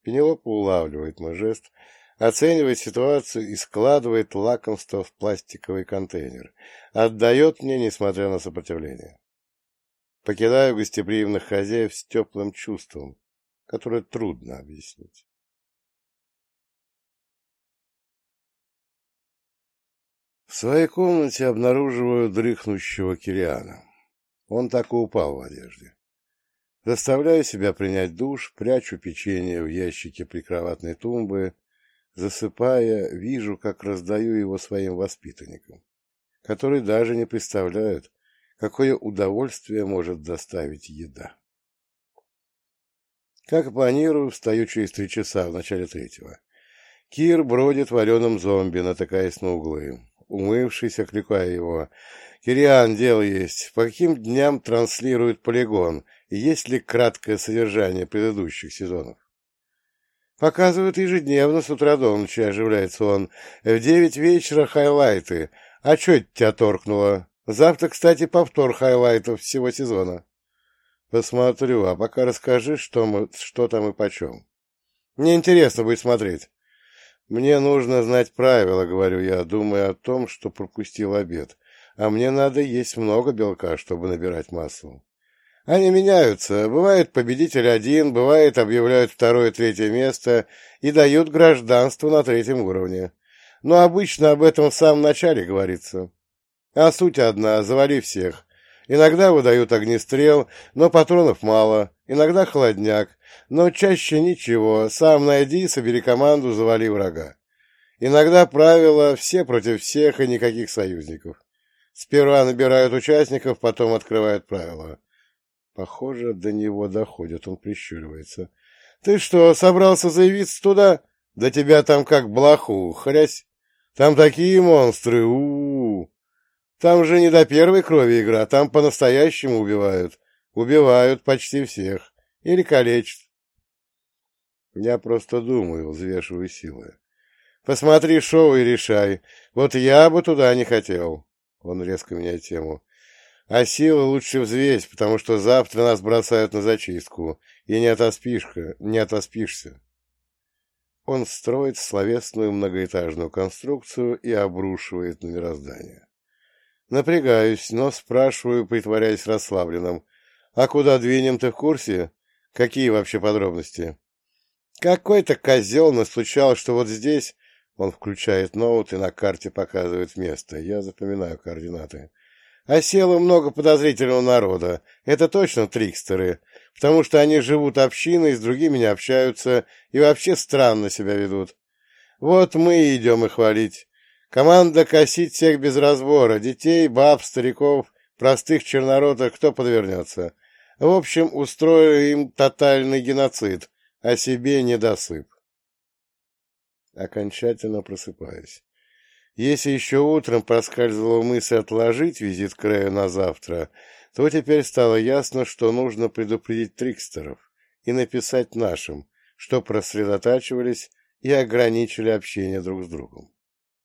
Пенелопа улавливает мой жест, оценивает ситуацию и складывает лакомство в пластиковый контейнер. Отдает мне, несмотря на сопротивление. Покидаю гостеприимных хозяев с теплым чувством, которое трудно объяснить. В своей комнате обнаруживаю дрыхнущего Кириана. Он так и упал в одежде. Заставляю себя принять душ, прячу печенье в ящике прикроватной тумбы. Засыпая, вижу, как раздаю его своим воспитанникам, которые даже не представляют, какое удовольствие может доставить еда. Как и планирую, встаю через 3 часа в начале 3-го. Кир бродит вареным зомби, натыкаясь на углы. Умывшись, окликая его. «Кириан, дело есть. По каким дням транслирует полигон? И есть ли краткое содержание предыдущих сезонов?» «Показывают ежедневно с утра до ночи», — оживляется он. «В 9 вечера хайлайты. А чё это тебя торкнуло? Завтра, кстати, повтор хайлайтов всего сезона». «Посмотрю, а пока расскажи, что там и почем». «Мне интересно будет смотреть». «Мне нужно знать правила», — говорю я, думая о том, что пропустил обед. «А мне надо есть много белка, чтобы набирать массу». Они меняются. Бывает победитель один, бывает объявляют 2-е, 3-е место и дают гражданство на 3-м уровне. Но обычно об этом в самом начале говорится. А суть одна — завали всех. Иногда выдают огнестрел, но патронов мало, иногда холодняк, но чаще ничего, сам найди, собери команду, завали врага. Иногда правило «все против всех» и никаких союзников. Сперва набирают участников, потом открывают правила. Похоже, до него доходит, он прищуривается. «Ты что, собрался заявиться туда? Да тебя там как блоху, хрясь! Там такие монстры, у-у-у! Там же не до первой крови игра, там по-настоящему убивают. Убивают почти всех. Или калечат». Я просто думаю, взвешиваю силы. «Посмотри шоу и решай. Вот я бы туда не хотел». Он резко меняет тему. «А силы лучше взвесь, потому что завтра нас бросают на зачистку, и не отоспишься». Он строит словесную многоэтажную конструкцию и обрушивает на мироздание. Напрягаюсь, но спрашиваю, притворяясь расслабленным. «А куда двинем, ты в курсе? Какие вообще подробности?» «Какой-то козел настучал, что вот здесь...» Он включает ноут и на карте показывает место. Я запоминаю координаты. «Осело много подозрительного народа. Это точно трикстеры, потому что они живут общиной, с другими не общаются и вообще странно себя ведут. Вот мы и идем их хвалить. Команда косить всех без разбора. Детей, баб, стариков, простых черноротых, кто подвернется. В общем, устроили им тотальный геноцид, а себе недосып». Окончательно просыпаюсь. Если еще утром проскальзывала мысль отложить визит к Рэю на завтра, то теперь стало ясно, что нужно предупредить трикстеров и написать нашим, чтоб рассредотачивались и ограничили общение друг с другом.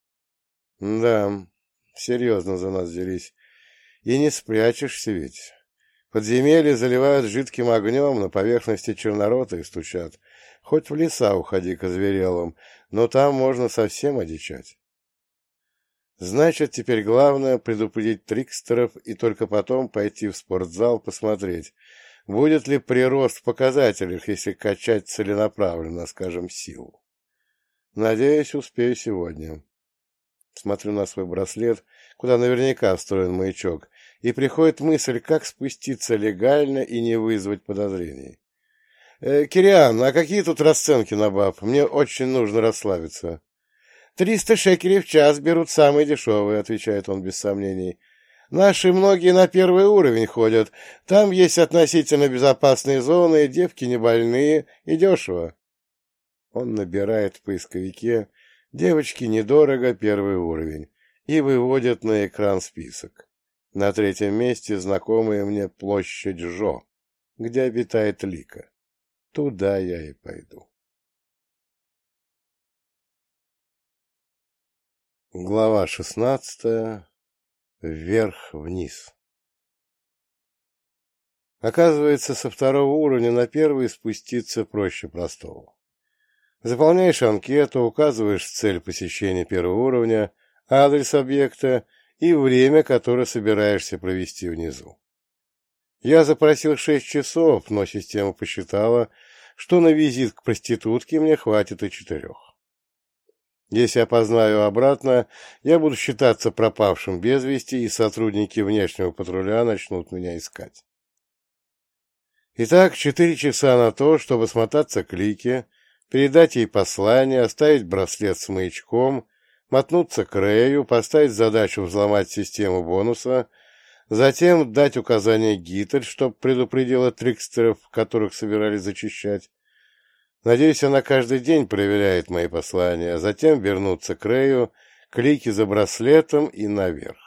Да, серьезно за нас взялись. И не спрячешься ведь. Подземелья заливают жидким огнем, на поверхности чернороты стучат. Хоть в леса уходи к озверелым, но там можно совсем одичать. Значит, теперь главное предупредить трикстеров и только потом пойти в спортзал посмотреть, будет ли прирост в показателях, если качать целенаправленно, скажем, силу. Надеюсь, успею сегодня. Смотрю на свой браслет, куда наверняка встроен маячок, и приходит мысль, как спуститься легально и не вызвать подозрений. «Кириан, а какие тут расценки на баб? Мне очень нужно расслабиться». 300 шекелей в час берут самые дешевые», — отвечает он без сомнений. «Наши многие на 1-й уровень ходят. Там есть относительно безопасные зоны, девки не больные и дешево». Он набирает в поисковике «девочки недорого, 1-й уровень» и выводит на экран список. На 3-м месте знакомая мне площадь Жо, где обитает Лика. Туда я и пойду. Глава 16. Вверх-вниз. Оказывается, со 2-го уровня на 1-й спуститься проще простого. Заполняешь анкету, указываешь цель посещения первого уровня, адрес объекта и время, которое собираешься провести внизу. Я запросил 6 часов, но система посчитала, что на визит к проститутке мне хватит и 4. Если опознаю обратно, я буду считаться пропавшим без вести, и сотрудники внешнего патруля начнут меня искать. Итак, 4 часа на то, чтобы смотаться к Лике, передать ей послание, оставить браслет с маячком, мотнуться к Рэю, поставить задачу взломать систему бонуса, затем дать указание Гитель, чтоб предупредила трикстеров, которых собирались зачищать. Надеюсь, она каждый день проверяет мои послания, а затем вернуться к Рэю, к Лике за браслетом и наверх.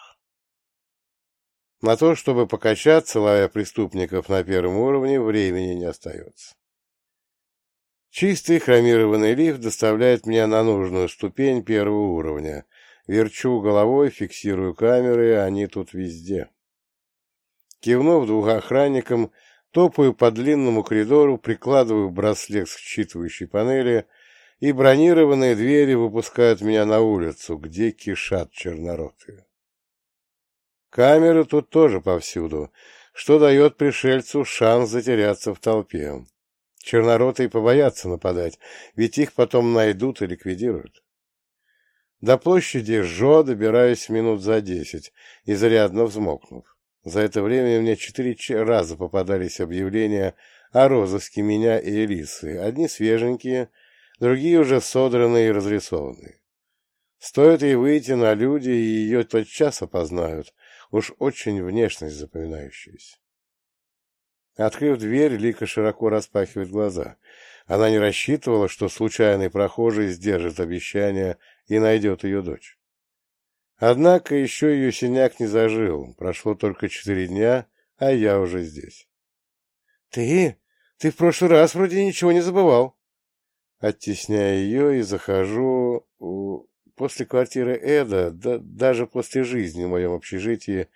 На то, чтобы покачаться, ловя преступников на первом уровне, времени не остается. Чистый хромированный лифт доставляет меня на нужную ступень первого уровня. Верчу головой, фиксирую камеры, они тут везде. Кивнув 2 охранникам, топаю по длинному коридору, прикладываю браслет к считывающей панели, и бронированные двери выпускают меня на улицу, где кишат черноротые. Камеры тут тоже повсюду, что дает пришельцу шанс затеряться в толпе. Черноротые побоятся нападать, ведь их потом найдут и ликвидируют. До площади Жо добираюсь минут за 10, изрядно взмокнув. За это время мне 4 раза попадались объявления о розыске меня и Элисы. Одни свеженькие, другие уже содранные и разрисованные. Стоит ей выйти на люди, и ее тотчас опознают. Уж очень внешность запоминающаяся. Открыв дверь, Лика широко распахивает глаза. Она не рассчитывала, что случайный прохожий сдержит обещание и найдет ее дочь. Однако еще ее синяк не зажил. Прошло только 4 дня, а я уже здесь. Ты в прошлый раз вроде ничего не забывал. Оттесняю ее и захожу... После квартиры Эда, даже после жизни в моем общежитии,